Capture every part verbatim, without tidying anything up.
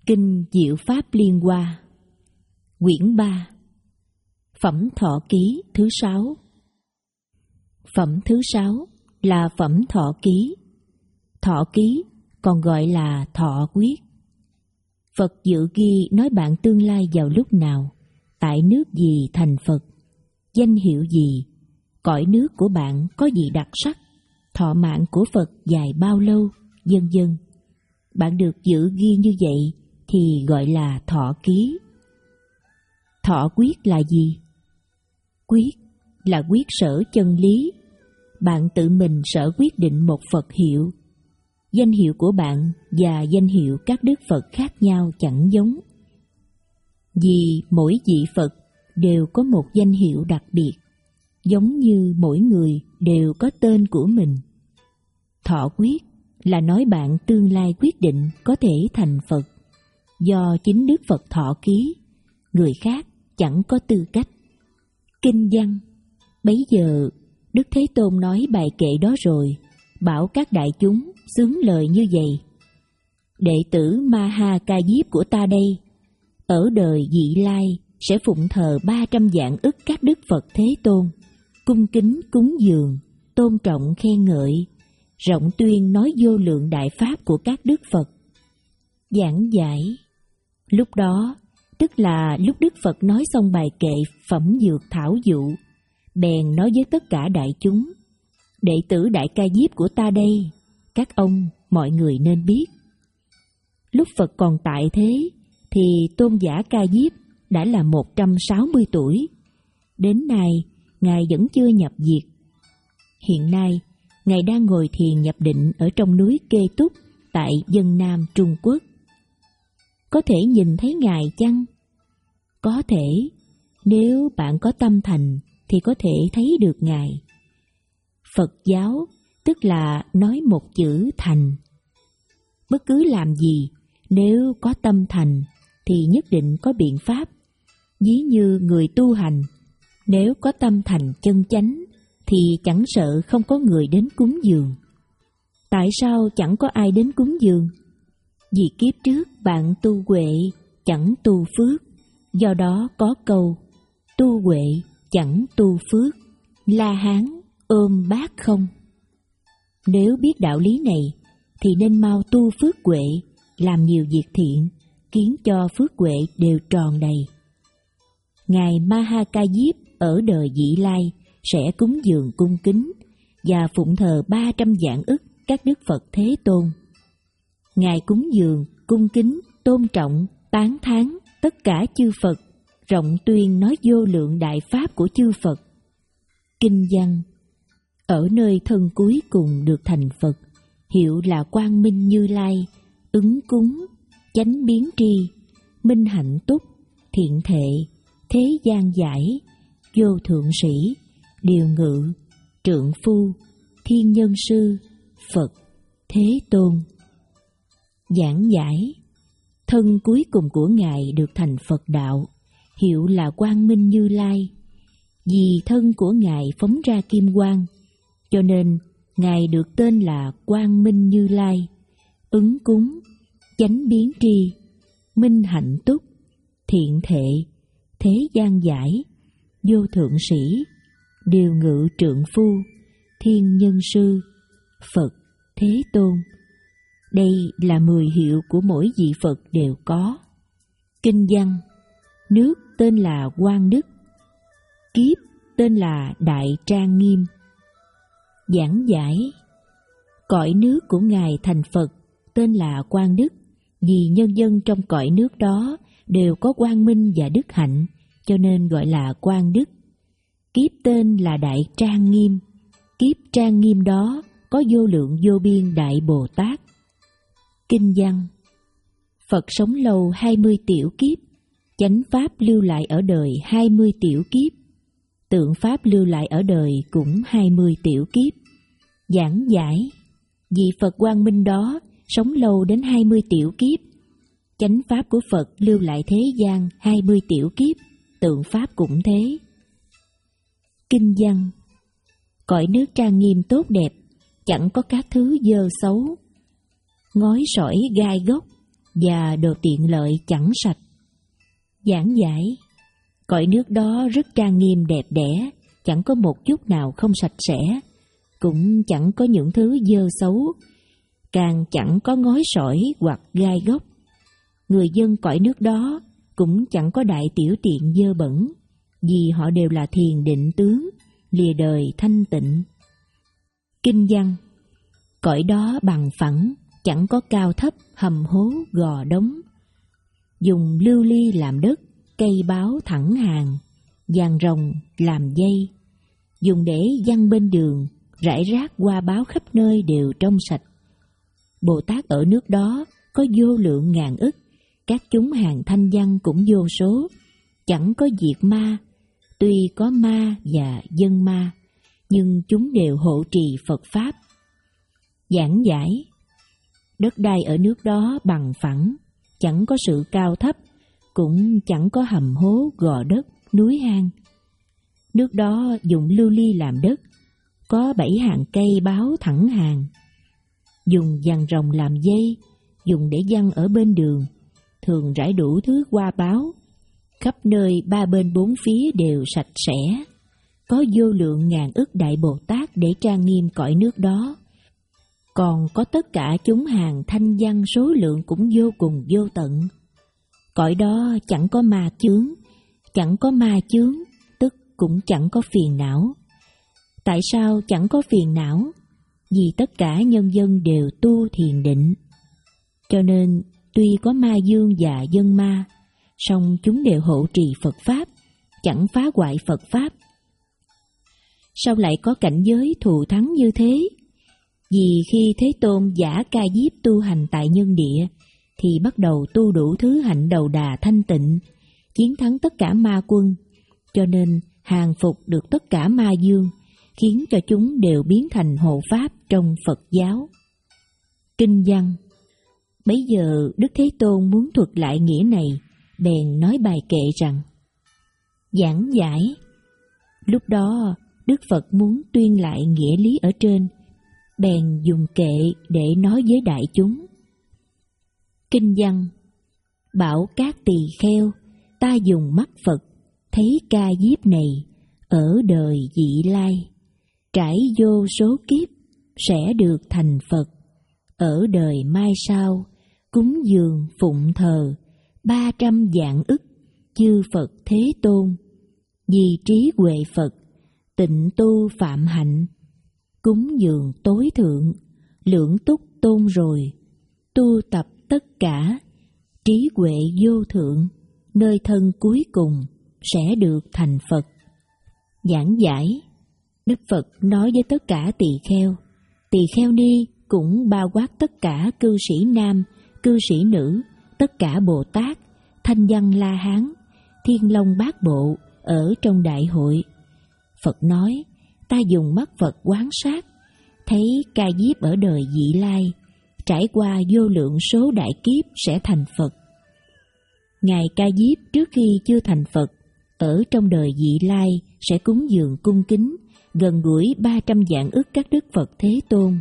Kinh Diệu Pháp Liên Hoa, Quyển ba, Phẩm Thọ Ký thứ sáu. Phẩm thứ sáu là Phẩm Thọ Ký. Thọ Ký còn gọi là Thọ Quyết. Phật dự ghi nói bạn tương lai vào lúc nào, tại nước gì thành Phật, danh hiệu gì, cõi nước của bạn có gì đặc sắc, thọ mạng của Phật dài bao lâu, vân vân. Bạn được dự ghi như vậy thì gọi là thọ ký. Thọ quyết là gì? Quyết là quyết sở chân lý. Bạn tự mình sở quyết định một Phật hiệu. Danh hiệu của bạn và danh hiệu các đức Phật khác nhau chẳng giống. Vì mỗi vị Phật đều có một danh hiệu đặc biệt, giống như mỗi người đều có tên của mình. Thọ quyết là nói bạn tương lai quyết định có thể thành Phật, do chính Đức Phật thọ ký, người khác chẳng có tư cách. Kinh văn. Bấy giờ Đức Thế Tôn nói bài kệ đó rồi, bảo các đại chúng xướng lời như vậy: đệ tử Ma Ha Ca Diếp của ta đây, ở đời vị lai sẽ phụng thờ ba trăm vạn ức các đức Phật Thế Tôn, cung kính cúng dường, tôn trọng khen ngợi, rộng tuyên nói vô lượng đại pháp của các đức Phật, giảng giải. Lúc đó, tức là lúc Đức Phật nói xong bài kệ Phẩm Dược Thảo Dụ, bèn nói với tất cả đại chúng: đệ tử Đại Ca Diếp của ta đây, các ông mọi người nên biết. Lúc Phật còn tại thế thì tôn giả Ca Diếp đã là một trăm sáu mươi tuổi. Đến nay Ngài vẫn chưa nhập diệt. Hiện nay Ngài đang ngồi thiền nhập định ở trong núi Kê Túc tại Vân Nam Trung Quốc. Có thể nhìn thấy Ngài chăng? Có thể, nếu bạn có tâm thành thì có thể thấy được Ngài. Phật giáo tức là nói một chữ thành. Bất cứ làm gì, nếu có tâm thành thì nhất định có biện pháp. Ví như người tu hành, nếu có tâm thành chân chánh thì chẳng sợ không có người đến cúng dường. Tại sao chẳng có ai đến cúng dường? Vì kiếp trước bạn tu huệ, chẳng tu phước, do đó có câu tu huệ chẳng tu phước, La Hán ôm bát không. Nếu biết đạo lý này thì nên mau tu phước huệ, làm nhiều việc thiện, khiến cho phước huệ đều tròn đầy. Ngài Ma Ha Ca Diếp ở đời vị lai sẽ cúng dường cung kính và phụng thờ ba trăm vạn ức các đức Phật Thế Tôn. Ngài cúng dường, cung kính, tôn trọng, tán thán tất cả chư Phật, rộng tuyên nói vô lượng đại pháp của chư Phật. Kinh văn. Ở nơi thân cuối cùng được thành Phật, hiệu là Quang Minh Như Lai, ứng cúng, chánh biến tri, minh hạnh túc, thiện thệ, thế gian giải, vô thượng sĩ, điều ngự, trượng phu, thiên nhân sư, Phật, Thế Tôn. Giảng giải. Thân cuối cùng của Ngài được thành Phật đạo, hiệu là Quang Minh Như Lai. Vì thân của Ngài phóng ra kim quang, cho nên Ngài được tên là Quang Minh Như Lai, ứng cúng, chánh biến tri, minh hạnh túc, thiện thệ, thế gian giải, vô thượng sĩ, điều ngự trượng phu, thiên nhân sư, Phật, Thế Tôn. Đây là mười hiệu của mỗi vị Phật đều có. Kinh văn. Nước tên là Quang Đức, kiếp tên là Đại Trang Nghiêm. Giảng giải. Cõi nước của Ngài thành Phật tên là Quang Đức, vì nhân dân trong cõi nước đó đều có quang minh và đức hạnh, cho nên gọi là Quang Đức. Kiếp tên là Đại Trang Nghiêm, kiếp trang nghiêm đó có vô lượng vô biên Đại Bồ Tát. Kinh văn. Phật sống lâu hai mươi tiểu kiếp, chánh pháp lưu lại ở đời hai mươi tiểu kiếp, tượng pháp lưu lại ở đời cũng hai mươi tiểu kiếp. Giảng giải. Vị Phật quang minh đó sống lâu đến hai mươi tiểu kiếp, chánh pháp của Phật lưu lại thế gian hai mươi tiểu kiếp, tượng pháp cũng thế. Kinh văn. Cõi nước trang nghiêm tốt đẹp, chẳng có các thứ dơ xấu, ngói sỏi gai góc, và đồ tiện lợi chẳng sạch. Giảng giải, cõi nước đó rất trang nghiêm đẹp đẽ, chẳng có một chút nào không sạch sẽ, cũng chẳng có những thứ dơ xấu, càng chẳng có ngói sỏi hoặc gai góc. Người dân cõi nước đó cũng chẳng có đại tiểu tiện dơ bẩn, vì họ đều là thiền định tướng, lìa đời thanh tịnh. Kinh văn, cõi đó bằng phẳng, chẳng có cao thấp, hầm hố, gò đống. Dùng lưu ly làm đất, cây báo thẳng hàng, vàng rồng làm dây. Dùng để giăng bên đường, rải rác hoa báo khắp nơi đều trong sạch. Bồ Tát ở nước đó có vô lượng ngàn ức, các chúng hàng thanh văn cũng vô số, chẳng có diệt ma. Tuy có ma và dân ma, nhưng chúng đều hộ trì Phật Pháp. Giảng giải, đất đai ở nước đó bằng phẳng, chẳng có sự cao thấp, cũng chẳng có hầm hố, gò đất, núi hang. Nước đó dùng lưu ly làm đất, có bảy hàng cây báo thẳng hàng. Dùng vàng rồng làm dây, dùng để giăng ở bên đường, thường rải đủ thứ hoa báo. Khắp nơi ba bên bốn phía đều sạch sẽ, có vô lượng ngàn ức đại Bồ Tát để trang nghiêm cõi nước đó. Còn có tất cả chúng hàng thanh văn số lượng cũng vô cùng vô tận. Cõi đó chẳng có ma chướng, chẳng có ma chướng, tức cũng chẳng có phiền não. Tại sao chẳng có phiền não? Vì tất cả nhân dân đều tu thiền định. Cho nên tuy có ma dương và dân ma, song chúng đều hộ trì Phật Pháp, chẳng phá hoại Phật Pháp. Sao lại có cảnh giới thù thắng như thế? Vì khi Thế Tôn giả Ca Diếp tu hành tại nhân địa, thì bắt đầu tu đủ thứ hạnh đầu đà thanh tịnh, chiến thắng tất cả ma quân, cho nên hàng phục được tất cả ma dương, khiến cho chúng đều biến thành hộ pháp trong Phật giáo. Kinh văn, bấy giờ Đức Thế Tôn muốn thuật lại nghĩa này, bèn nói bài kệ rằng: Giảng giải, lúc đó Đức Phật muốn tuyên lại nghĩa lý ở trên, bèn dùng kệ để nói với đại chúng. Kinh văn, bảo các tỳ kheo, ta dùng mắt Phật thấy Ca Diếp này ở đời vị lai, trải vô số kiếp sẽ được thành Phật. Ở đời mai sau cúng dường phụng thờ ba trăm vạn ức chư Phật Thế Tôn, vì trí huệ Phật tịnh tu phạm hạnh, cúng dường tối thượng lưỡng túc tôn rồi, tu tập tất cả trí huệ vô thượng, nơi thân cuối cùng sẽ được thành Phật. Giảng giải, Đức Phật nói với tất cả tỳ kheo, tỳ kheo ni cũng bao quát tất cả cư sĩ nam, cư sĩ nữ, tất cả Bồ Tát, Thanh Văn La Hán, Thiên Long Bát Bộ ở trong đại hội. Phật nói, ta dùng mắt Phật quán sát, thấy Ca Diếp ở đời vị lai, trải qua vô lượng số đại kiếp sẽ thành Phật. Ngài Ca Diếp trước khi chưa thành Phật, ở trong đời vị lai sẽ cúng dường cung kính, gần gũi ba trăm vạn ức các đức Phật Thế Tôn.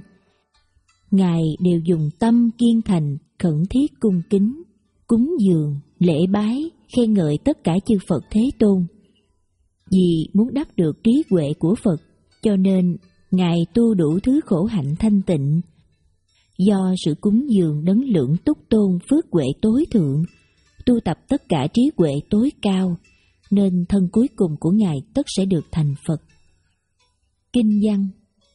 Ngài đều dùng tâm kiên thành, khẩn thiết cung kính, cúng dường, lễ bái, khen ngợi tất cả chư Phật Thế Tôn. Vì muốn đắc được trí huệ của Phật, cho nên Ngài tu đủ thứ khổ hạnh thanh tịnh. Do sự cúng dường đấng lượng túc tôn phước huệ tối thượng, tu tập tất cả trí huệ tối cao, nên thân cuối cùng của Ngài tất sẽ được thành Phật. Kinh văn,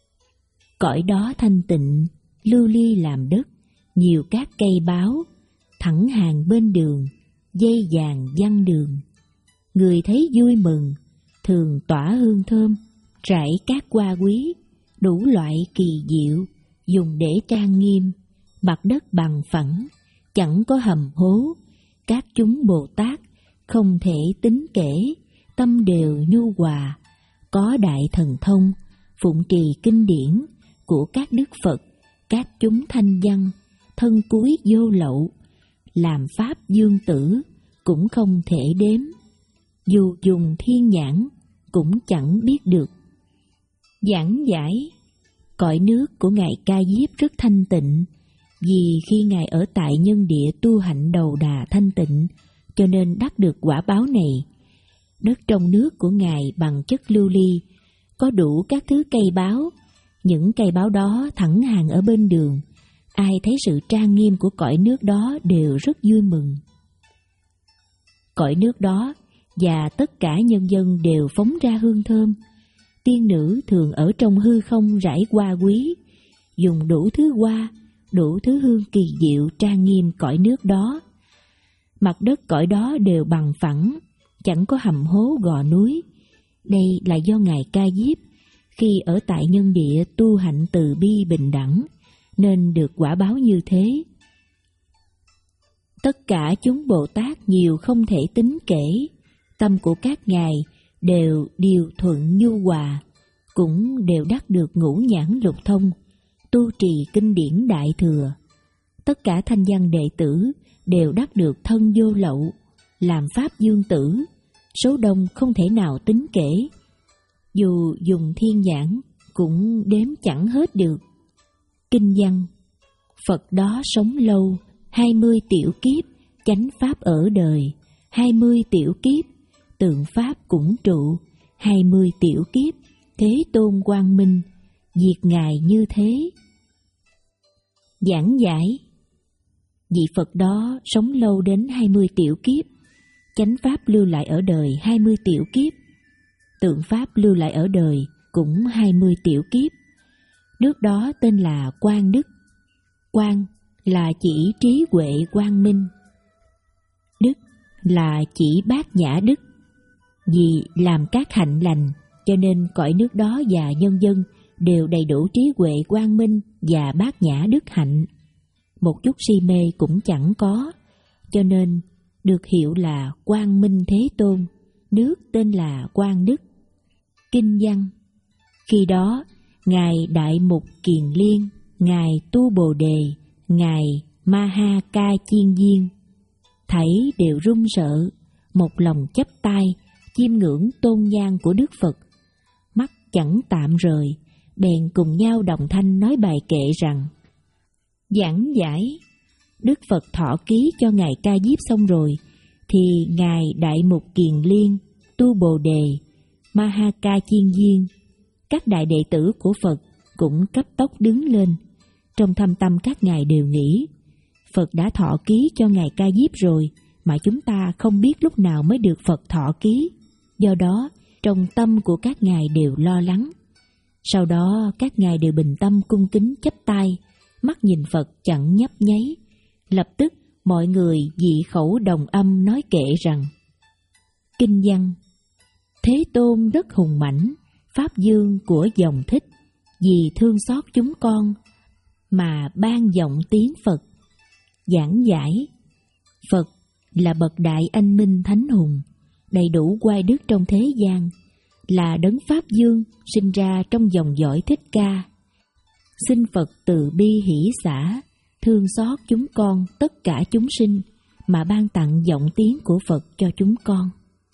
cõi đó thanh tịnh, lưu ly làm đất, nhiều các cây báo, thẳng hàng bên đường, dây vàng giăng đường. Người thấy vui mừng, thường tỏa hương thơm, rải các hoa quý, đủ loại kỳ diệu, dùng để trang nghiêm, mặt đất bằng phẳng, chẳng có hầm hố. Các chúng Bồ Tát không thể tính kể, tâm đều nhu hòa, có đại thần thông, phụng trì kinh điển của các đức Phật, các chúng thanh văn, thân cúi vô lậu, làm pháp dương tử, cũng không thể đếm. Dù dùng thiên nhãn, cũng chẳng biết được. Giảng giải, cõi nước của Ngài Ca Diếp rất thanh tịnh, Vì khi Ngài ở tại nhân địa tu hạnh đầu đà thanh tịnh, cho nên đắc được quả báo này. Đất trong nước của Ngài bằng chất lưu ly, có đủ các thứ cây báo. Những cây báo đó thẳng hàng ở bên đường, ai thấy sự trang nghiêm của cõi nước đó đều rất vui mừng. Cõi nước đó và tất cả nhân dân đều phóng ra hương thơm. Tiên nữ thường ở trong hư không rải hoa quý, dùng đủ thứ hoa, đủ thứ hương kỳ diệu trang nghiêm cõi nước đó. Mặt đất cõi đó đều bằng phẳng, chẳng có hầm hố gò núi. Đây là do Ngài Ca Diếp khi ở tại nhân địa tu hạnh từ bi bình đẳng, nên được quả báo như thế. Tất cả chúng Bồ Tát nhiều không thể tính kể, tâm của các ngài đều điều thuận nhu hòa, cũng đều đắc được ngũ nhãn lục thông, tu trì kinh điển đại thừa. Tất cả thanh văn đệ tử đều đắc được thân vô lậu, làm pháp dương tử, số đông không thể nào tính kể. Dù dùng thiên nhãn cũng đếm chẳng hết được. Kinh văn: Phật đó sống lâu, hai mươi tiểu kiếp, chánh pháp ở đời, hai mươi tiểu kiếp, tượng pháp cũng trụ, hai mươi tiểu kiếp, thế tôn quang minh, diệt ngài như thế. Giảng giải: Vị Phật đó sống lâu đến hai mươi tiểu kiếp, chánh pháp lưu lại ở đời hai mươi tiểu kiếp, tượng pháp lưu lại ở đời cũng hai mươi tiểu kiếp. Đức đó tên là Quang Đức. Quang là chỉ trí huệ quang minh, đức là chỉ bát nhã đức. Vì làm các hạnh lành, cho nên cõi nước đó và nhân dân đều đầy đủ trí huệ quang minh và bát nhã đức hạnh. Một chút si mê cũng chẳng có, cho nên được hiệu là Quang Minh Thế Tôn, nước tên là Quang Đức. Kinh văn: Khi đó, Ngài Đại Mục Kiền Liên, Ngài Tu Bồ Đề, Ngài Ma Ha Ca Chiên Viên, thảy đều run sợ, một lòng chắp tay, chiêm ngưỡng tôn nhang của Đức Phật. Mắt chẳng tạm rời, bèn cùng nhau đồng thanh nói bài kệ rằng: Giảng giải: Đức Phật thọ ký cho Ngài Ca Diếp xong rồi, thì Ngài Đại Mục Kiền Liên, Tu Bồ Đề, Ma Ha Ca Chiên Viên, các đại đệ tử của Phật cũng cấp tốc đứng lên. Trong thâm tâm các ngài đều nghĩ, Phật đã thọ ký cho Ngài Ca Diếp rồi, mà chúng ta không biết lúc nào mới được Phật thọ ký. Do đó, trong tâm của các ngài đều lo lắng. Sau đó, các ngài đều bình tâm cung kính chắp tay, mắt nhìn Phật chẳng nhấp nháy. Lập tức, mọi người dị khẩu đồng âm nói kệ rằng: Kinh văn: Thế Tôn rất hùng mãnh, pháp dương của dòng thích, vì thương xót chúng con mà ban giọng tiếng Phật. Giảng giải: Phật là bậc đại anh minh thánh hùng, đầy đủ oai đức trong thế gian, là đấng pháp dương sinh ra trong dòng dõi Thích Ca. Xin Phật từ bi hỷ xả, thương xót chúng con tất cả chúng sinh, mà ban tặng giọng tiếng của Phật cho chúng con.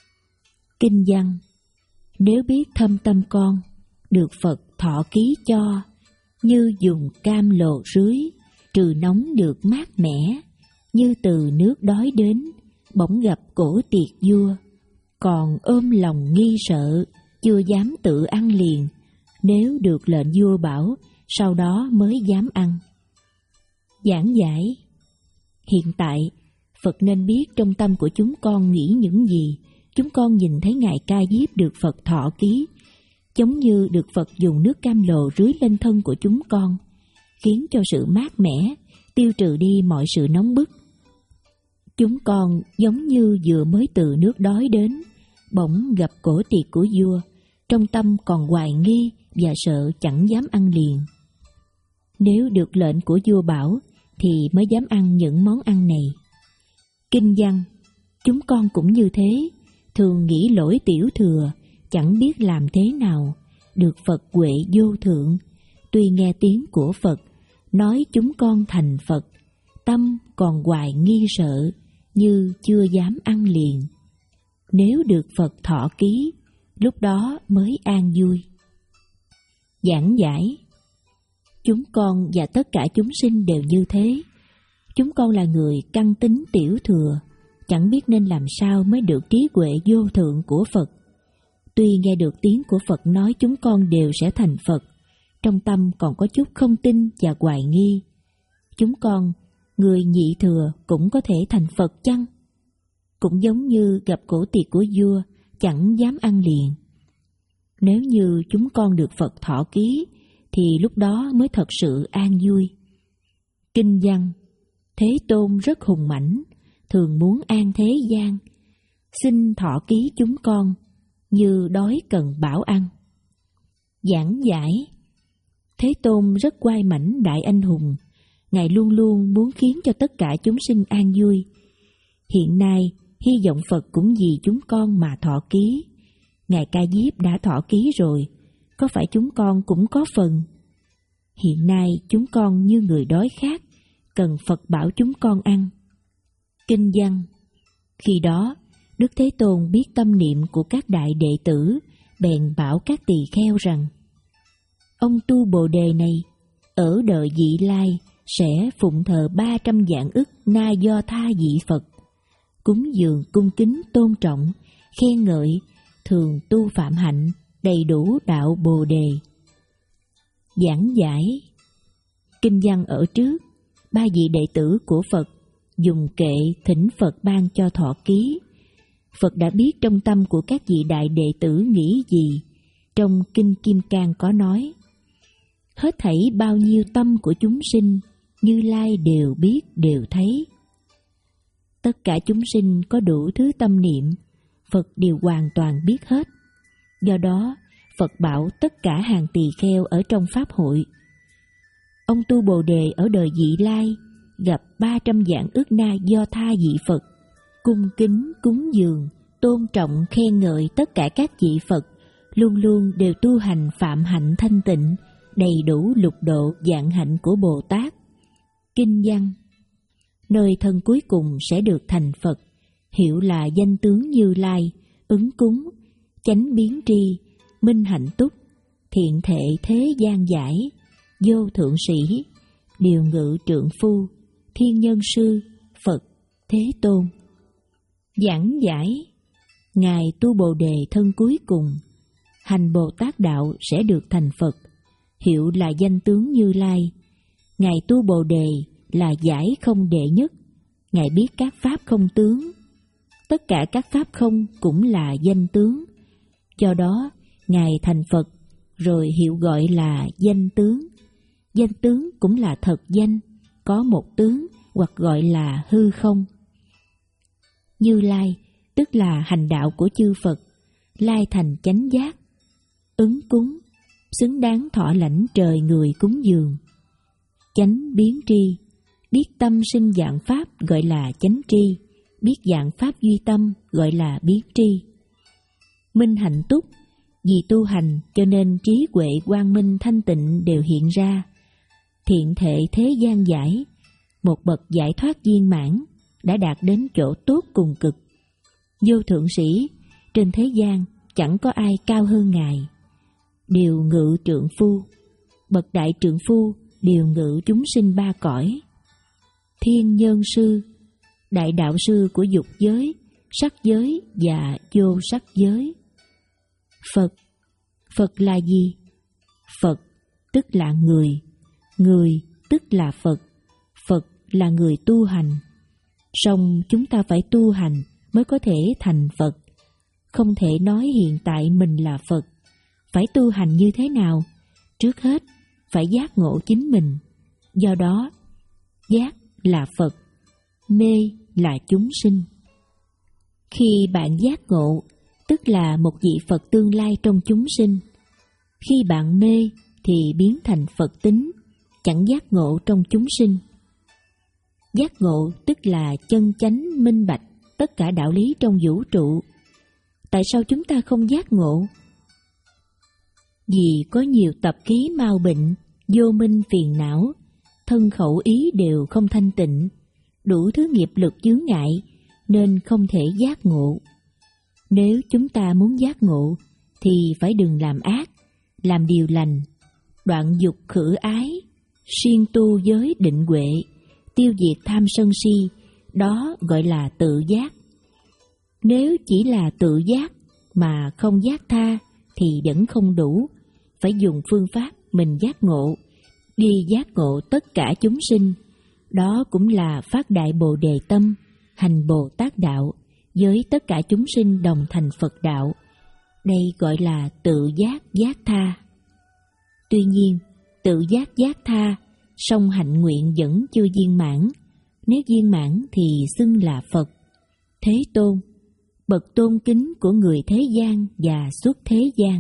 Kinh văn: Nếu biết thâm tâm con, được Phật thọ ký cho, như dùng cam lồ rưới, trừ nóng được mát mẻ, như từ nước đói đến, bỗng gặp cổ tiệc vua, còn ôm lòng nghi sợ, chưa dám tự ăn liền, nếu được lệnh vua bảo, sau đó mới dám ăn. Giảng giải: Hiện tại, Phật nên biết trong tâm của chúng con nghĩ những gì. Chúng con nhìn thấy Ngài Ca Diếp được Phật thọ ký, giống như được Phật dùng nước cam lồ rưới lên thân của chúng con, khiến cho sự mát mẻ, tiêu trừ đi mọi sự nóng bức. Chúng con giống như vừa mới từ nước đói đến, bỗng gặp cổ tiệc của vua, trong tâm còn hoài nghi và sợ chẳng dám ăn liền. Nếu được lệnh của vua bảo thì mới dám ăn những món ăn này. Kinh văn: Chúng con cũng như thế, thường nghĩ lỗi tiểu thừa, chẳng biết làm thế nào, được Phật huệ vô thượng, tuy nghe tiếng của Phật, nói chúng con thành Phật, tâm còn hoài nghi sợ, như chưa dám ăn liền. Nếu được Phật thọ ký, lúc đó mới an vui. Giảng giải: Chúng con và tất cả chúng sinh đều như thế. Chúng con là người căn tính tiểu thừa, chẳng biết nên làm sao mới được trí huệ vô thượng của Phật. Tuy nghe được tiếng của Phật nói chúng con đều sẽ thành Phật, trong tâm còn có chút không tin và hoài nghi. Chúng con, người nhị thừa cũng có thể thành Phật chăng? Cũng giống như gặp cổ tiệc của vua, chẳng dám ăn liền. Nếu như chúng con được Phật thọ ký, thì lúc đó mới thật sự an vui. Kinh văn: Thế Tôn rất hùng mãnh, thường muốn an thế gian. Xin thọ ký chúng con, như đói cần bảo ăn. Giảng giải: Thế Tôn rất oai mãnh đại anh hùng, Ngài luôn luôn muốn khiến cho tất cả chúng sinh an vui. Hiện nay, hy vọng Phật cũng vì chúng con mà thọ ký. Ngài Ca Diếp đã thọ ký rồi, có phải chúng con cũng có phần? Hiện nay chúng con như người đói khát, cần Phật bảo chúng con ăn. Kinh văn: Khi đó, Đức Thế Tôn biết tâm niệm của các đại đệ tử, bèn bảo các tỳ kheo rằng: Ông tu Bồ Đề này, ở đời vị lai sẽ phụng thờ ba trăm vạn ức Na Do Tha vị Phật, cúng dường cung kính tôn trọng, khen ngợi, thường tu phạm hạnh, đầy đủ đạo Bồ Đề. Giảng giải: Kinh văn ở trước, ba vị đệ tử của Phật dùng kệ thỉnh Phật ban cho thọ ký. Phật đã biết trong tâm của các vị đại đệ tử nghĩ gì. Trong Kinh Kim Cang có nói: Hết thảy bao nhiêu tâm của chúng sinh, Như Lai đều biết đều thấy. Tất cả chúng sinh có đủ thứ tâm niệm, Phật đều hoàn toàn biết hết. Do đó, Phật bảo tất cả hàng tỳ kheo ở trong Pháp hội: Ông tu Bồ Đề ở đời vị lai, gặp ba trăm vạn ức Na Do Tha vị Phật, cung kính cúng dường, tôn trọng khen ngợi tất cả các vị Phật, luôn luôn đều tu hành phạm hạnh thanh tịnh, đầy đủ lục độ vạn hạnh của Bồ Tát. Kinh văn: Nơi thân cuối cùng sẽ được thành Phật, hiệu là danh tướng Như Lai, ứng cúng, chánh biến tri, minh hạnh túc, thiện thệ thế gian giải, vô thượng sĩ, điều ngự trượng phu, thiên nhân sư, Phật, Thế Tôn. Giảng giải: Ngài tu Bồ Đề thân cuối cùng, hành Bồ Tát đạo sẽ được thành Phật, hiệu là danh tướng Như Lai. Ngài tu Bồ Đề là giải không đệ nhất, Ngài biết các pháp không tướng. Tất cả các pháp không cũng là danh tướng. Do đó, Ngài thành Phật, rồi hiệu gọi là danh tướng. Danh tướng cũng là thật danh, có một tướng hoặc gọi là hư không. Như Lai tức là hành đạo của chư Phật, lai thành chánh giác, ứng cúng, xứng đáng thọ lãnh trời người cúng dường. Chánh biến tri, biết tâm sinh dạng pháp gọi là chánh tri, biết dạng pháp duy tâm gọi là biến tri. Minh hạnh túc, vì tu hành cho nên trí huệ quang minh thanh tịnh đều hiện ra. Thiện thệ thế gian giải, một bậc giải thoát viên mãn, đã đạt đến chỗ tốt cùng cực. Vô thượng sĩ, trên thế gian chẳng có ai cao hơn Ngài. Điều ngự trượng phu, bậc đại trượng phu điều ngự chúng sinh ba cõi. Thiên nhân sư, đại đạo sư của dục giới, sắc giới và vô sắc giới. Phật, Phật là gì? Phật tức là người, người tức là Phật, Phật là người tu hành. Song chúng ta phải tu hành mới có thể thành Phật. Không thể nói hiện tại mình là Phật. Phải tu hành như thế nào? Trước hết, phải giác ngộ chính mình. Do đó, giác là Phật, mê là chúng sinh. Khi bạn giác ngộ, tức là một vị Phật tương lai trong chúng sinh. Khi bạn mê thì biến thành Phật tính, chẳng giác ngộ trong chúng sinh. Giác ngộ tức là chân chánh minh bạch tất cả đạo lý trong vũ trụ. Tại sao chúng ta không giác ngộ? Vì có nhiều tập khí mau bệnh, vô minh phiền não, thân khẩu ý đều không thanh tịnh, đủ thứ nghiệp lực chướng ngại, nên không thể giác ngộ. Nếu chúng ta muốn giác ngộ, thì phải đừng làm ác, làm điều lành, đoạn dục khử ái, siêng tu giới định huệ, tiêu diệt tham sân si, đó gọi là tự giác. Nếu chỉ là tự giác mà không giác tha thì vẫn không đủ, phải dùng phương pháp mình giác ngộ, đi giác ngộ tất cả chúng sinh. Đó cũng là phát đại Bồ Đề tâm, hành Bồ Tát đạo, với tất cả chúng sinh đồng thành Phật đạo. Đây gọi là tự giác giác tha. Tuy nhiên, tự giác giác tha, song hạnh nguyện vẫn chưa viên mãn. Nếu viên mãn thì xưng là Phật. Thế Tôn, bậc tôn kính của người thế gian và xuất thế gian.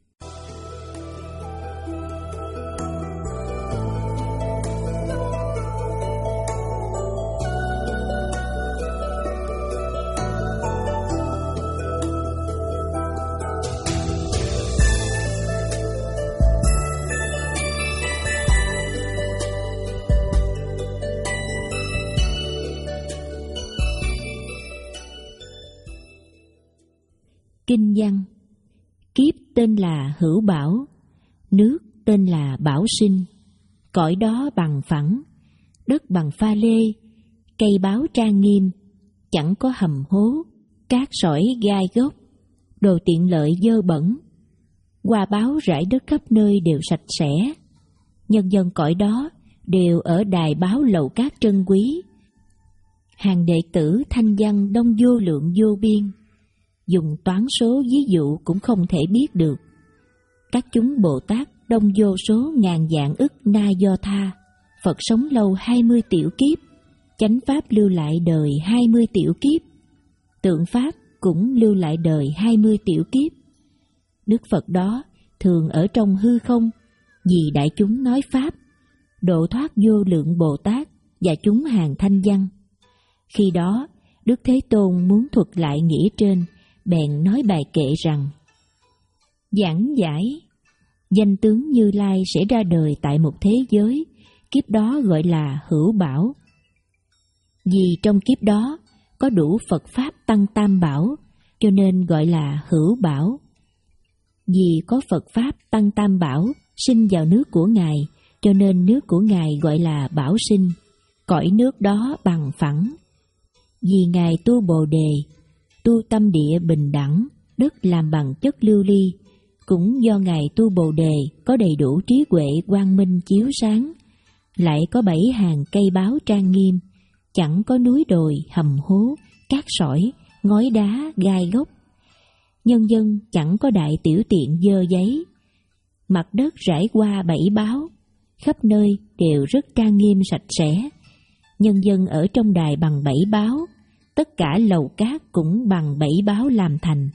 Kinh văn. Kiếp tên là Hữu Bảo, nước tên là Bảo Sinh. Cõi đó bằng phẳng, đất bằng pha lê, cây báo trang nghiêm, chẳng có hầm hố, cát sỏi gai gốc, đồ tiện lợi dơ bẩn. Hoa báo rải đất khắp nơi đều sạch sẽ. Nhân dân cõi đó đều ở đài báo lầu cát trân quý. Hàng đệ tử thanh văn đông vô lượng vô biên, dùng toán số ví dụ cũng không thể biết được. Các chúng Bồ Tát đông vô số ngàn vạn ức na do tha. Phật sống lâu hai mươi tiểu kiếp, chánh pháp lưu lại đời hai mươi tiểu kiếp, tượng pháp cũng lưu lại đời hai mươi tiểu kiếp. Đức Phật đó thường ở trong hư không, vì đại chúng nói pháp, độ thoát vô lượng Bồ Tát và chúng hàng thanh văn. Khi đó, Đức Thế Tôn muốn thuật lại nghĩa trên, bèn nói bài kệ rằng: giảng giải, danh tướng Như Lai sẽ ra đời tại một thế giới, kiếp đó gọi là Hữu Bảo. Vì trong kiếp đó có đủ Phật Pháp Tăng Tam Bảo, cho nên gọi là Hữu Bảo. Vì có Phật Pháp Tăng Tam Bảo sinh vào nước của Ngài, cho nên nước của Ngài gọi là Bảo Sinh. Cõi nước đó bằng phẳng. Vì Ngài tu Bồ Đề, tu tâm địa bình đẳng, đất làm bằng chất lưu ly. Cũng do Ngài tu Bồ Đề có đầy đủ trí huệ quang minh chiếu sáng, lại có bảy hàng cây báo trang nghiêm, chẳng có núi đồi, hầm hố, cát sỏi, ngói đá, gai gốc. Nhân dân chẳng có đại tiểu tiện dơ giấy. Mặt đất rải qua bảy báo, khắp nơi đều rất trang nghiêm sạch sẽ. Nhân dân ở trong đài bằng bảy báo, tất cả lầu cát cũng bằng bảy báo làm thành.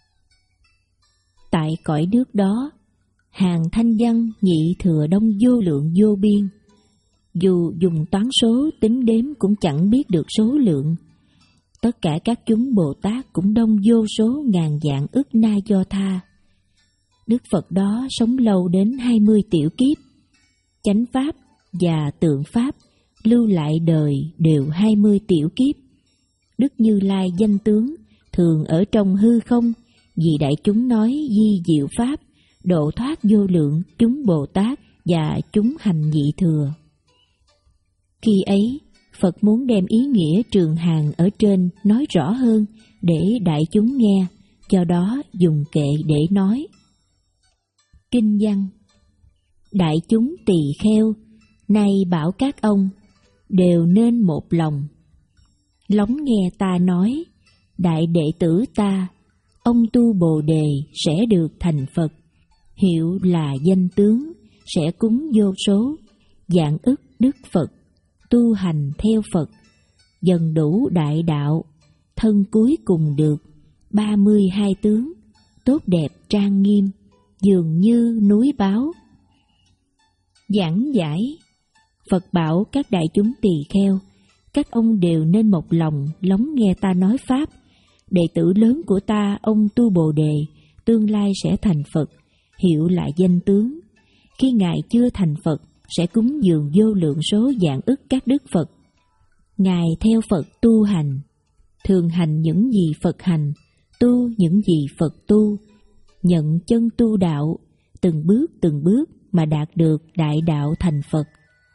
Tại cõi nước đó, hàng thanh văn nhị thừa đông vô lượng vô biên. Dù dùng toán số tính đếm cũng chẳng biết được số lượng. Tất cả các chúng Bồ Tát cũng đông vô số ngàn vạn ức na do tha. Đức Phật đó sống lâu đến hai mươi tiểu kiếp. Chánh Pháp và tượng Pháp lưu lại đời đều hai mươi tiểu kiếp. Đức Như Lai danh tướng thường ở trong hư không, vì đại chúng nói di diệu Pháp, độ thoát vô lượng chúng Bồ Tát và chúng hành nhị thừa. Khi ấy, Phật muốn đem ý nghĩa trường hàng ở trên nói rõ hơn để đại chúng nghe, do đó dùng kệ để nói. Kinh văn. Đại chúng tỳ kheo, nay bảo các ông, đều nên một lòng. Lắng nghe ta nói, đại đệ tử ta, ông tu Bồ Đề sẽ được thành Phật, hiệu là danh tướng, sẽ cúng vô số, vạn ức đức Phật, tu hành theo Phật, dần đủ đại đạo, thân cuối cùng được, ba mươi hai tướng, tốt đẹp trang nghiêm, dường như núi báo. Giảng giải. Phật bảo các đại chúng tỳ kheo, các ông đều nên một lòng lắng nghe ta nói Pháp. Đệ tử lớn của ta, ông tu Bồ Đề, tương lai sẽ thành Phật, hiệu là danh tướng. Khi Ngài chưa thành Phật, sẽ cúng dường vô lượng số vạn ức các đức Phật. Ngài theo Phật tu hành, thường hành những gì Phật hành, tu những gì Phật tu, nhận chân tu đạo, từng bước từng bước mà đạt được đại đạo thành Phật.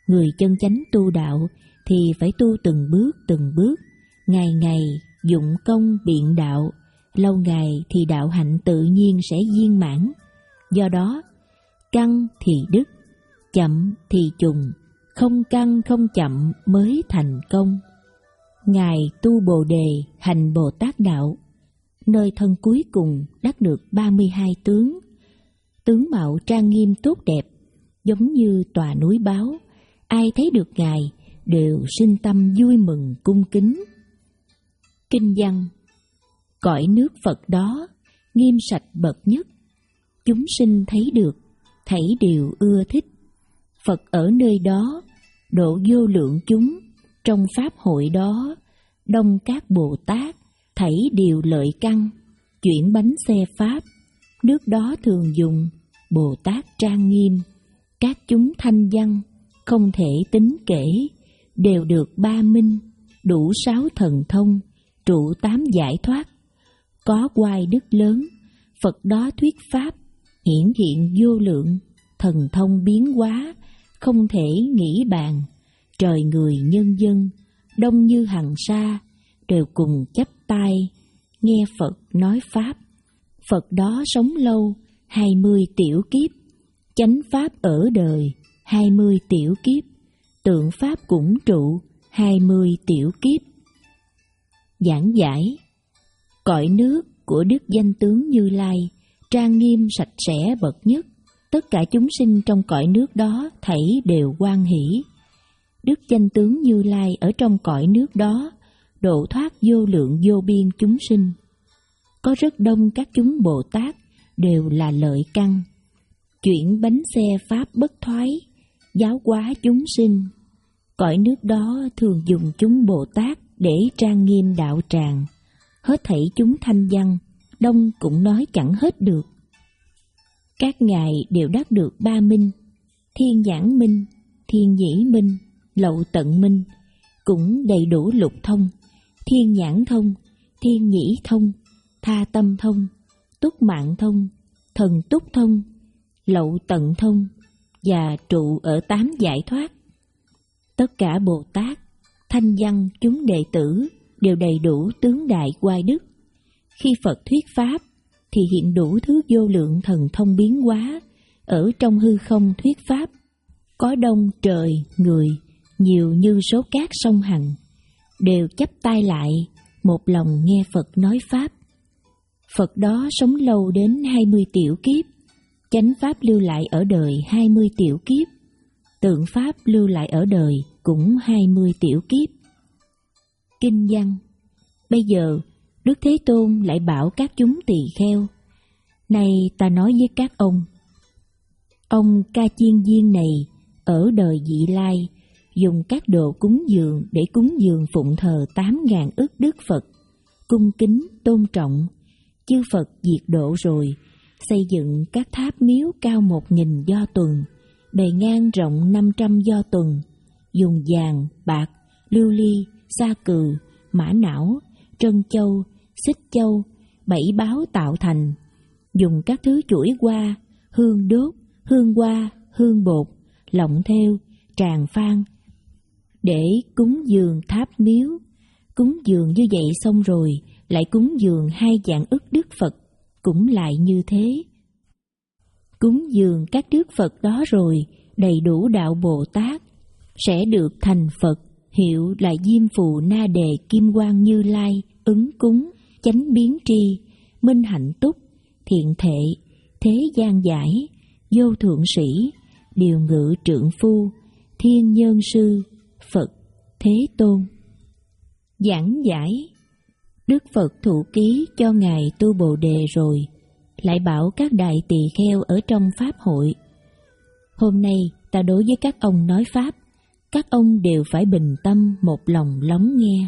Người chân chánh tu đạo thì phải tu từng bước từng bước, ngày ngày dụng công biện đạo, lâu ngày thì đạo hạnh tự nhiên sẽ viên mãn. Do đó, căn thì đức, chậm thì trùng, không căn không chậm mới thành công. Ngài tu Bồ Đề hành Bồ Tát đạo, nơi thân cuối cùng đắc được ba mươi hai tướng, tướng mạo trang nghiêm tốt đẹp, giống như tòa núi báo. Ai thấy được Ngài đều sinh tâm vui mừng cung kính. Kinh văn: cõi nước Phật đó nghiêm sạch bậc nhất, chúng sinh thấy được, thảy đều ưa thích. Phật ở nơi đó độ vô lượng chúng, trong pháp hội đó đông các Bồ Tát, thảy đều lợi căn, chuyển bánh xe pháp. Nước đó thường dùng Bồ Tát trang nghiêm, các chúng thanh văn không thể tính kể, đều được ba minh, đủ sáu thần thông, trụ tám giải thoát. Có oai đức lớn, Phật đó thuyết pháp, hiển hiện vô lượng, thần thông biến hóa, không thể nghĩ bàn. Trời người nhân dân, đông như hằng sa, đều cùng chắp tay, nghe Phật nói pháp. Phật đó sống lâu, hai mươi tiểu kiếp, chánh pháp ở đời, hai mươi tiểu kiếp, tượng pháp cũng trụ, hai mươi tiểu kiếp. Giảng giải: cõi nước của Đức Danh Tướng Như Lai, trang nghiêm sạch sẽ bậc nhất, tất cả chúng sinh trong cõi nước đó thảy đều hoan hỷ. Đức Danh Tướng Như Lai ở trong cõi nước đó độ thoát vô lượng vô biên chúng sinh. Có rất đông các chúng Bồ Tát đều là lợi căn, chuyển bánh xe pháp bất thoái, giáo hóa chúng sinh. Cõi nước đó thường dùng chúng Bồ Tát để trang nghiêm đạo tràng. Hết thảy chúng thanh văn, đông cũng nói chẳng hết được. Các ngài đều đắc được ba minh: thiên nhãn minh, thiên nhĩ minh, lậu tận minh, cũng đầy đủ lục thông: thiên nhãn thông, thiên nhĩ thông, tha tâm thông, túc mạng thông, thần túc thông, lậu tận thông, và trụ ở tám giải thoát. Tất cả Bồ Tát, thanh văn chúng đệ tử đều đầy đủ tướng đại oai đức. Khi Phật thuyết pháp thì hiện đủ thứ vô lượng thần thông biến hóa, ở trong hư không thuyết pháp. Có đông trời, người, nhiều như số cát sông Hằng, đều chắp tay lại, một lòng nghe Phật nói pháp. Phật đó sống lâu đến hai mươi tiểu kiếp, chánh pháp lưu lại ở đời hai mươi tiểu kiếp, tượng pháp lưu lại ở đời cũng hai mươi tiểu kiếp. Kinh văn: bây giờ Đức Thế Tôn lại bảo các chúng tỳ kheo: này ta nói với các ông, ông Ca Chiên Viên này ở đời vị lai dùng các đồ cúng dường để cúng dường phụng thờ tám ngàn ức đức Phật, cung kính tôn trọng. Chư Phật diệt độ rồi, xây dựng các tháp miếu cao một nghìn do tuần, bề ngang rộng năm trăm do tuần, dùng vàng, bạc, lưu ly, sa cừ, mã não, trân châu, xích châu, bảy báo tạo thành, dùng các thứ chuỗi hoa, hương đốt, hương hoa, hương bột, lọng thêu, tràng phan để cúng dường tháp miếu. Cúng dường như vậy xong rồi, lại cúng dường hai vạn ức đức Phật, cũng lại như thế. Cúng dường các đức Phật đó rồi, đầy đủ đạo Bồ Tát, sẽ được thành Phật, hiệu là Diêm Phù Na Đề Kim Quang Như Lai, ứng cúng, chánh biến tri, minh hạnh túc, thiện thệ, thế gian giải, vô thượng sĩ, điều ngự trượng phu, thiên nhân sư, Phật, Thế Tôn. Giảng giải: Đức Phật thụ ký cho Ngài tu Bồ Đề rồi, lại bảo các đại tỳ kheo ở trong Pháp hội: hôm nay ta đối với các ông nói Pháp, các ông đều phải bình tâm một lòng lắng nghe.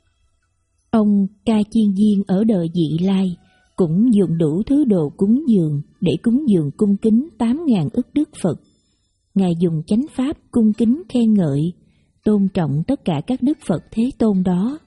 Ông Ca Chiên Viên ở đời vị lai cũng dùng đủ thứ đồ cúng dường để cúng dường cung kính tám ngàn ức đức Phật. Ngài dùng chánh pháp cung kính khen ngợi, tôn trọng tất cả các đức Phật Thế Tôn đó.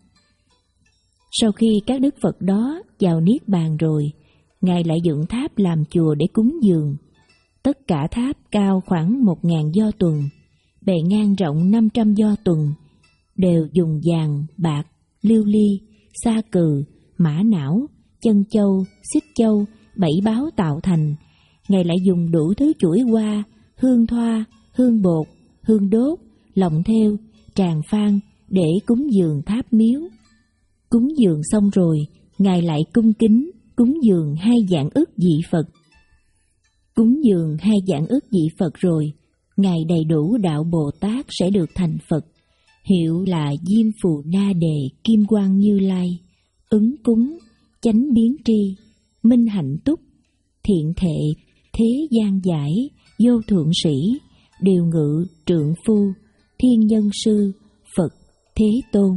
Sau khi các đức Phật đó vào niết bàn rồi, Ngài lại dựng tháp làm chùa để cúng dường. Tất cả tháp cao khoảng một ngàn do tuần, bề ngang rộng năm trăm do tuần, đều dùng vàng, bạc, lưu ly, sa cừ, mã não, chân châu, xích châu, bảy báo tạo thành. Ngài lại dùng đủ thứ chuỗi hoa, hương thoa, hương bột, hương đốt, lọng thêu, tràng phan để cúng dường tháp miếu. Cúng dường xong rồi, Ngài lại cung kính cúng dường hai vạn ức vị Phật. Cúng dường hai vạn ức vị Phật rồi, Ngài đầy đủ đạo Bồ Tát sẽ được thành Phật, hiệu là Diêm Phù Na Đề Kim Quang Như Lai, ứng cúng, chánh biến tri, minh hạnh túc, thiện thệ, thế gian giải, vô thượng sĩ, điều ngự, trượng phu, thiên nhân sư, Phật, Thế Tôn.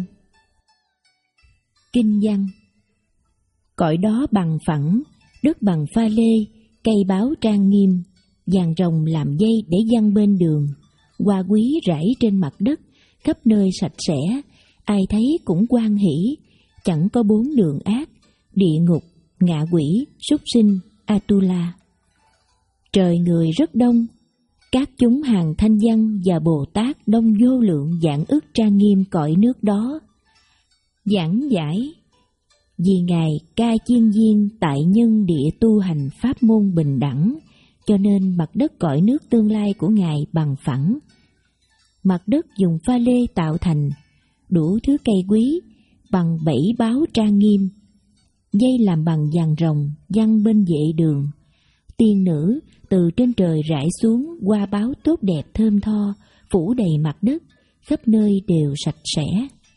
Kinh văn: cõi đó bằng phẳng, đất bằng pha lê, cây báo trang nghiêm, vàng rồng làm dây để giăng bên đường, hoa quý rải trên mặt đất, khắp nơi sạch sẽ, ai thấy cũng hoan hỷ, chẳng có bốn đường ác, địa ngục, ngạ quỷ, súc sinh, Atula. Trời người rất đông, các chúng hàng thanh văn và Bồ Tát đông vô lượng vạn ức trang nghiêm cõi nước đó. Giảng giải: vì Ngài Ca Chiên Viên tại nhân địa tu hành pháp môn bình đẳng, cho nên mặt đất cõi nước tương lai của Ngài bằng phẳng. Mặt đất dùng pha lê tạo thành, đủ thứ cây quý, bằng bảy báo trang nghiêm, dây làm bằng vàng rồng giăng bên vệ đường. Tiên nữ từ trên trời rải xuống hoa báo tốt đẹp thơm tho, phủ đầy mặt đất, khắp nơi đều sạch sẽ.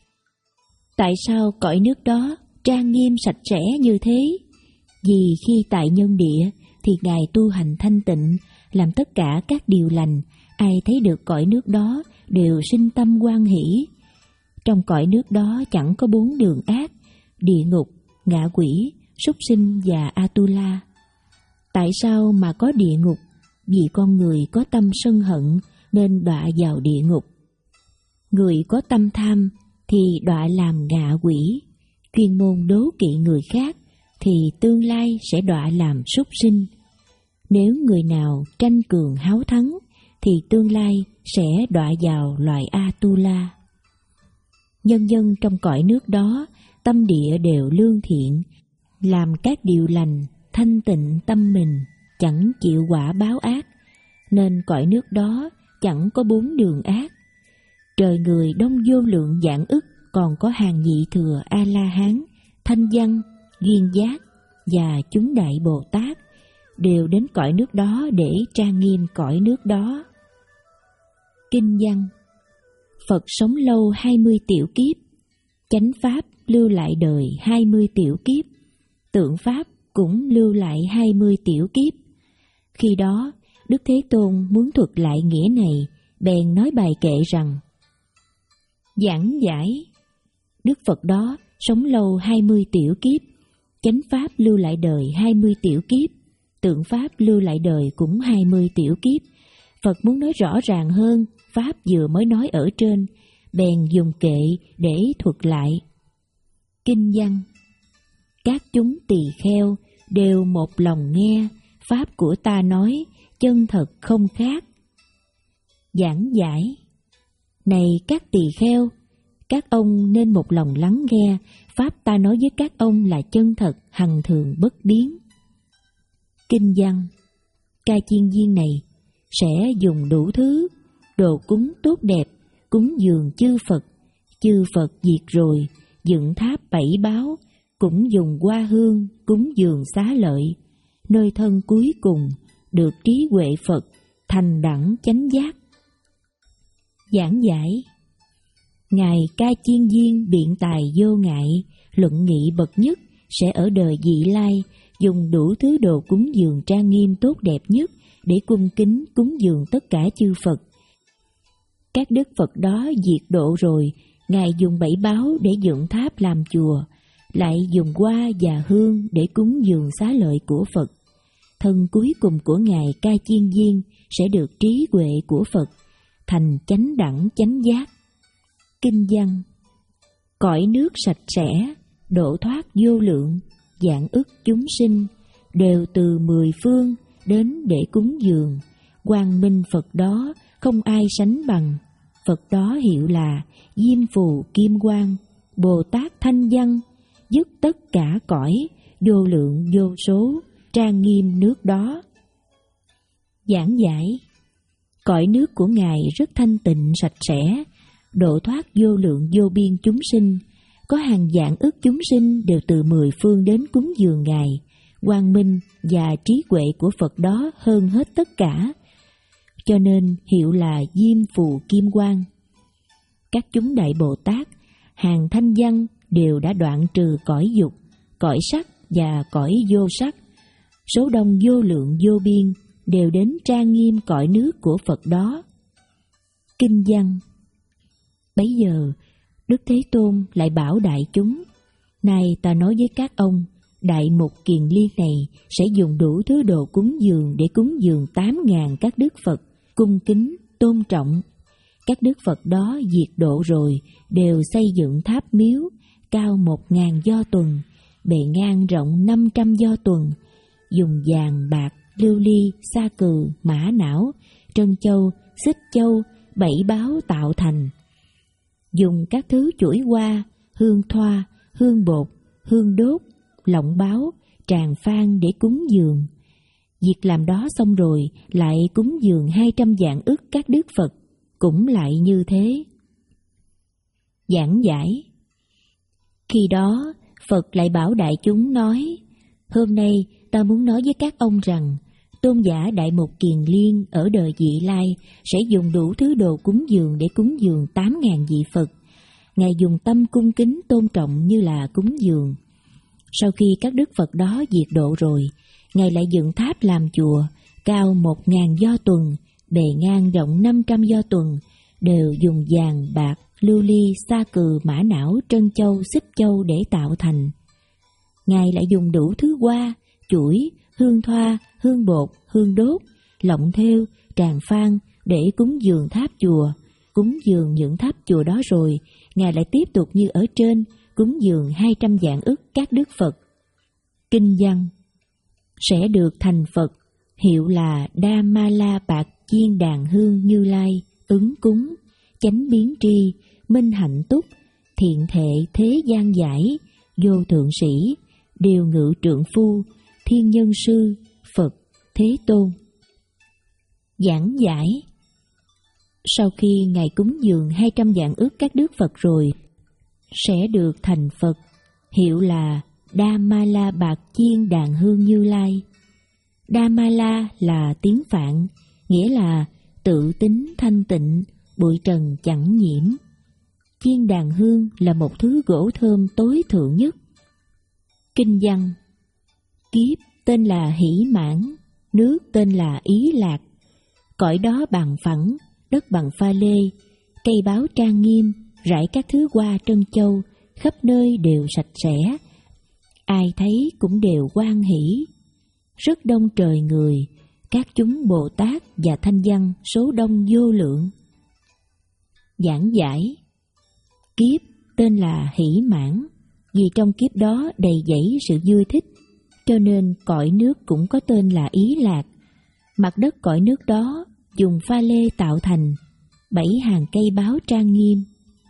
Tại sao cõi nước đó trang nghiêm sạch sẽ như thế? Vì khi tại nhân địa thì Ngài tu hành thanh tịnh, làm tất cả các điều lành, ai thấy được cõi nước đó đều sinh tâm hoan hỷ. Trong cõi nước đó chẳng có bốn đường ác, địa ngục, ngạ quỷ, súc sinh và Atula. Tại sao mà có địa ngục? Vì con người có tâm sân hận nên đọa vào địa ngục. Người có tâm tham thì đọa làm ngạ quỷ, chuyên môn đố kỵ người khác thì tương lai sẽ đọa làm súc sinh. Nếu người nào tranh cường háo thắng thì tương lai sẽ đọa vào loài Atula. Nhân dân trong cõi nước đó tâm địa đều lương thiện, làm các điều lành, thanh tịnh tâm mình, chẳng chịu quả báo ác, nên cõi nước đó chẳng có bốn đường ác. Trời người đông vô lượng vạn ức, còn có hàng nhị thừa A-la-hán, thanh văn, duyên giác và chúng đại Bồ Tát đều đến cõi nước đó để trang nghiêm cõi nước đó. Kinh văn: Phật sống lâu hai mươi tiểu kiếp, chánh pháp lưu lại đời hai mươi tiểu kiếp, tượng pháp cũng lưu lại hai mươi tiểu kiếp. Khi đó, Đức Thế Tôn muốn thuật lại nghĩa này, bèn nói bài kệ rằng: giảng giải, Đức Phật đó sống lâu hai mươi tiểu kiếp, chánh pháp lưu lại đời hai mươi tiểu kiếp, tượng pháp lưu lại đời cũng hai mươi tiểu kiếp. Phật muốn nói rõ ràng hơn pháp vừa mới nói ở trên, bèn dùng kệ để thuật lại. Kinh văn: các chúng tỳ kheo đều một lòng nghe, pháp của ta nói chân thật không khác. Giảng giải: này các tỳ kheo, các ông nên một lòng lắng nghe, pháp ta nói với các ông là chân thật, hằng thường bất biến. Kinh văn: Ca Chiên Viên này sẽ dùng đủ thứ đồ cúng tốt đẹp, cúng dường chư Phật. Chư Phật diệt rồi, dựng tháp bảy báo, cũng dùng hoa hương cúng dường xá lợi. Nơi thân cuối cùng được trí huệ Phật, thành đẳng chánh giác. Giảng giải: Ngài Ca Chiên Viên biện tài vô ngại, luận nghị bậc nhất, sẽ ở đời vị lai dùng đủ thứ đồ cúng dường trang nghiêm tốt đẹp nhất để cung kính cúng dường tất cả chư Phật. Các đức Phật đó diệt độ rồi, Ngài dùng bảy báo để dựng tháp làm chùa, lại dùng hoa và hương để cúng dường xá lợi của Phật. Thân cuối cùng của Ngài Ca Chiên Viên sẽ được trí huệ của Phật, thành chánh đẳng chánh giác. Kinh văn: cõi nước sạch sẽ, độ thoát vô lượng, vạn ức chúng sinh, đều từ mười phương đến để cúng dường. Quang minh Phật đó không ai sánh bằng. Phật đó hiệu là Diêm Phù Kim Quang, Bồ Tát Thanh Văn, dứt tất cả cõi, vô lượng vô số, trang nghiêm nước đó. Giảng giải: cõi nước của Ngài rất thanh tịnh sạch sẽ, độ thoát vô lượng vô biên chúng sinh, có hàng vạn ức chúng sinh đều từ mười phương đến cúng dường Ngài. Quang minh và trí huệ của Phật đó hơn hết tất cả, cho nên hiệu là Diêm Phù Kim Quang. Các chúng Đại Bồ Tát, hàng thanh văn đều đã đoạn trừ cõi dục, cõi sắc và cõi vô sắc. Số đông vô lượng vô biên đều đến trang nghiêm cõi nước của Phật đó. Kinh văn: bấy giờ Đức Thế Tôn lại bảo đại chúng: nay ta nói với các ông, Đại Mục Kiền Liên này sẽ dùng đủ thứ đồ cúng dường để cúng dường tám ngàn các đức Phật, cung kính, tôn trọng. Các đức Phật đó diệt độ rồi, đều xây dựng tháp miếu, cao một ngàn do tuần, bề ngang rộng năm trăm do tuần, dùng vàng, bạc, lưu ly, sa cừ, mã não, trân châu, xích châu, bảy báo tạo thành. Dùng các thứ chuỗi hoa, hương thoa, hương bột, hương đốt, lọng báo, tràng phan để cúng dường. Việc làm đó xong rồi, lại cúng dường hai trăm vạn ức các đức Phật, cũng lại như thế. Giảng giải: khi đó, Phật lại bảo đại chúng nói: hôm nay ta muốn nói với các ông rằng, tôn giả Đại Mục Kiền Liên ở đời vị lai sẽ dùng đủ thứ đồ cúng dường để cúng dường tám ngàn vị Phật. Ngài dùng tâm cung kính tôn trọng như là cúng dường. Sau khi các đức Phật đó diệt độ rồi, Ngài lại dựng tháp làm chùa, cao một ngàn do tuần, bề ngang rộng năm trăm do tuần, đều dùng vàng, bạc, lưu ly, sa cừ, mã não, trân châu, xích châu để tạo thành. Ngài lại dùng đủ thứ hoa, chuỗi, hương thoa, hương bột, hương đốt, lọng thêu, tràng phan để cúng dường tháp chùa. Cúng dường những tháp chùa đó rồi, Ngài lại tiếp tục như ở trên, cúng dường hai trăm vạn ức các đức Phật. Kinh văn: sẽ được thành Phật, hiệu là Đa Ma La Bạc Chiên Đàn Hương Như Lai, ứng cúng, chánh biến tri, minh hạnh túc, thiện thệ thế gian giải, vô thượng sĩ, điều ngự trượng phu, thiên nhân sư, Phật, Thế Tôn. Giảng giải: sau khi Ngài cúng dường hai trăm vạn ức các đức Phật rồi, sẽ được thành Phật, hiệu là Đa Ma La Bạc Chiên Đàn Hương Như Lai. Đa Ma La là tiếng Phạn, nghĩa là tự tính thanh tịnh, bụi trần chẳng nhiễm. Chiên đàn hương là một thứ gỗ thơm tối thượng nhất. Kinh văn: kiếp tên là Hỷ Mãn, nước tên là Ý Lạc. Cõi đó bằng phẳng, đất bằng pha lê, cây báo trang nghiêm, rải các thứ hoa trân châu, khắp nơi đều sạch sẽ. Ai thấy cũng đều hoan hỷ. Rất đông trời người, các chúng Bồ Tát và Thanh Văn số đông vô lượng. Giảng giải: kiếp tên là Hỷ Mãn, vì trong kiếp đó đầy dẫy sự vui thích, cho nên cõi nước cũng có tên là Ý Lạc. Mặt đất cõi nước đó dùng pha lê tạo thành, bảy hàng cây báo trang nghiêm.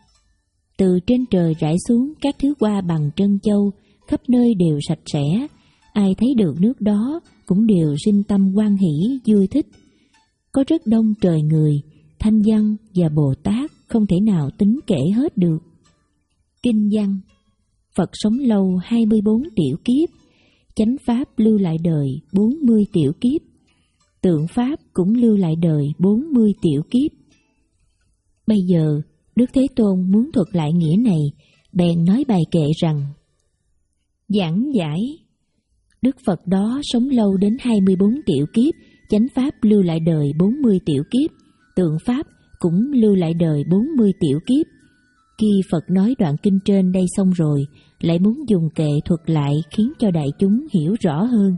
Từ trên trời rải xuống các thứ hoa bằng trân châu, khắp nơi đều sạch sẽ. Ai thấy được nước đó cũng đều sinh tâm hoan hỷ vui thích. Có rất đông trời người, Thanh Văn và Bồ Tát không thể nào tính kể hết được. Kinh văn: Phật sống lâu hai mươi bốn tiểu kiếp, chánh pháp lưu lại đời bốn mươi tiểu kiếp, tượng pháp cũng lưu lại đời bốn mươi tiểu kiếp. Bây giờ Đức Thế Tôn muốn thuật lại nghĩa này, bèn nói bài kệ rằng: giảng giải: Đức Phật đó sống lâu đến hai mươi bốn tiểu kiếp, chánh pháp lưu lại đời bốn mươi tiểu kiếp, tượng pháp cũng lưu lại đời bốn mươi tiểu kiếp. Khi Phật nói đoạn kinh trên đây xong rồi, lại muốn dùng kệ thuật lại khiến cho đại chúng hiểu rõ hơn.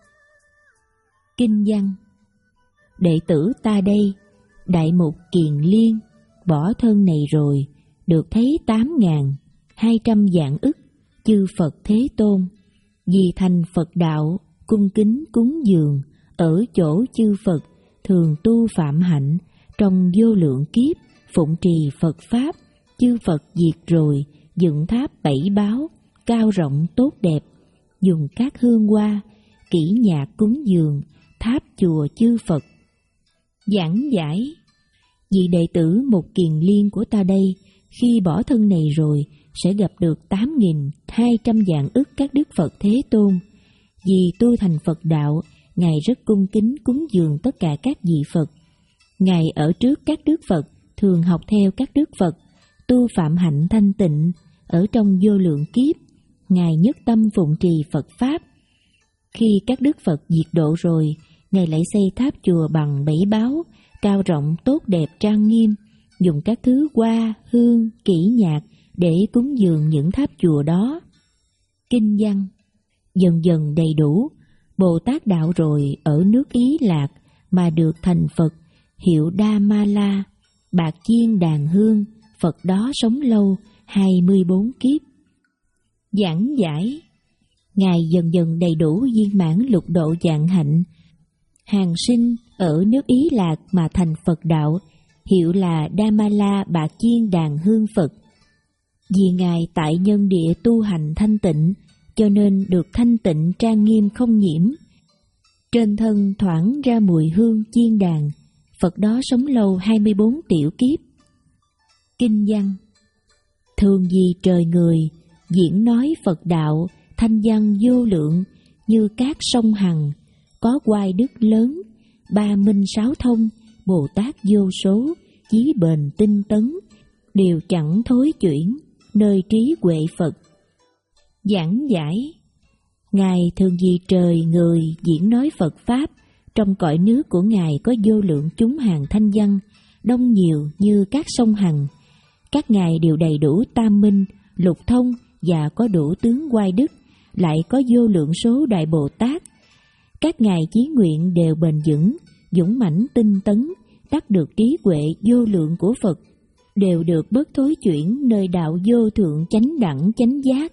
Kinh văn: đệ tử ta đây, Đại Mục Kiền Liên, bỏ thân này rồi, được thấy tám ngàn hai trăm vạn ức chư Phật Thế Tôn, vì thành Phật đạo, cung kính cúng dường, ở chỗ chư Phật, thường tu phạm hạnh, Trong vô lượng kiếp phụng trì Phật Pháp, chư Phật diệt rồi, dựng tháp bảy báo, cao rộng tốt đẹp, dùng các hương hoa, kỹ nhạc cúng dường, tháp chùa chư Phật. Giảng giải: vị đệ tử Mục Kiền Liên của ta đây, khi bỏ thân này rồi, sẽ gặp được tám nghìn hai trăm vạn ức các Đức Phật Thế Tôn. Vì tu thành Phật đạo, Ngài rất cung kính cúng dường tất cả các vị Phật. Ngài ở trước các Đức Phật, thường học theo các Đức Phật, tu phạm hạnh thanh tịnh. Ở trong vô lượng kiếp, Ngài nhất tâm phụng trì Phật Pháp. Khi các Đức Phật diệt độ rồi, Ngài lại xây tháp chùa bằng bảy báo, cao rộng tốt đẹp trang nghiêm, dùng các thứ hoa, hương, kỹ nhạc để cúng dường những tháp chùa đó. Kinh văn: dần dần đầy đủ, Bồ Tát đạo rồi ở nước Ý Lạc mà được thành Phật, hiệu Đa Ma La, bạc chiên đàn hương, Phật đó sống lâu hai mươi bốn kiếp. Giảng giải: Ngài dần dần đầy đủ viên mãn lục độ vạn hạnh, hàng sinh ở nước Ý Lạc mà thành Phật đạo, hiệu là Đa Ma La bạc chiên đàn hương Phật. Vì Ngài tại nhân địa tu hành thanh tịnh, cho nên được thanh tịnh trang nghiêm không nhiễm. Trên thân thoảng ra mùi hương chiên đàn, Phật đó sống lâu hai mươi bốn tiểu kiếp. Kinh văn: thường vì trời người, diễn nói Phật đạo, thanh văn vô lượng, như các sông Hằng, có oai đức lớn, ba minh sáu thông, Bồ Tát vô số, chí bền tinh tấn, đều chẳng thối chuyển, nơi trí huệ Phật. Giảng giải: Ngài thường vì trời người diễn nói Phật Pháp, trong cõi nước của Ngài có vô lượng chúng hàng thanh văn, đông nhiều như các sông Hằng. Các Ngài đều đầy đủ tam minh, lục thông và có đủ tướng oai đức, lại có vô lượng số Đại Bồ Tát. Các Ngài chí nguyện đều bền vững, dũng mãnh tinh tấn, đắc được trí huệ vô lượng của Phật, đều được bất thối chuyển nơi đạo vô thượng chánh đẳng chánh giác.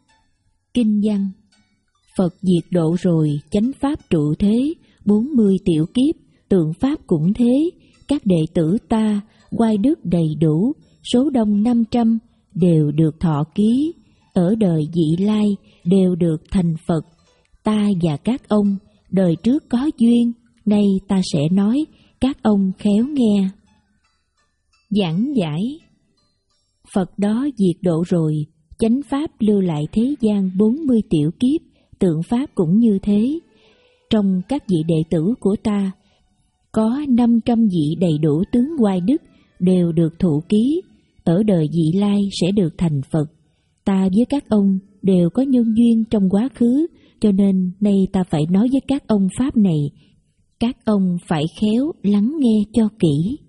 Kinh văn: Phật diệt độ rồi, chánh pháp trụ thế, bốn mươi tiểu kiếp, tượng pháp cũng thế. Các đệ tử ta, oai đức đầy đủ, số đông năm trăm, đều được thọ ký. Ở đời vị lai, đều được thành Phật. Ta và các ông, đời trước có duyên, nay ta sẽ nói, các ông khéo nghe. Giảng giải: Phật đó diệt độ rồi, chánh pháp lưu lại thế gian bốn mươi tiểu kiếp, tượng pháp cũng như thế. Trong các vị đệ tử của ta, có năm trăm vị đầy đủ tướng oai đức, đều được thụ ký. Ở đời vị lai sẽ được thành Phật. Ta với các ông đều có nhân duyên trong quá khứ, cho nên nay ta phải nói với các ông pháp này. Các ông phải khéo lắng nghe cho kỹ.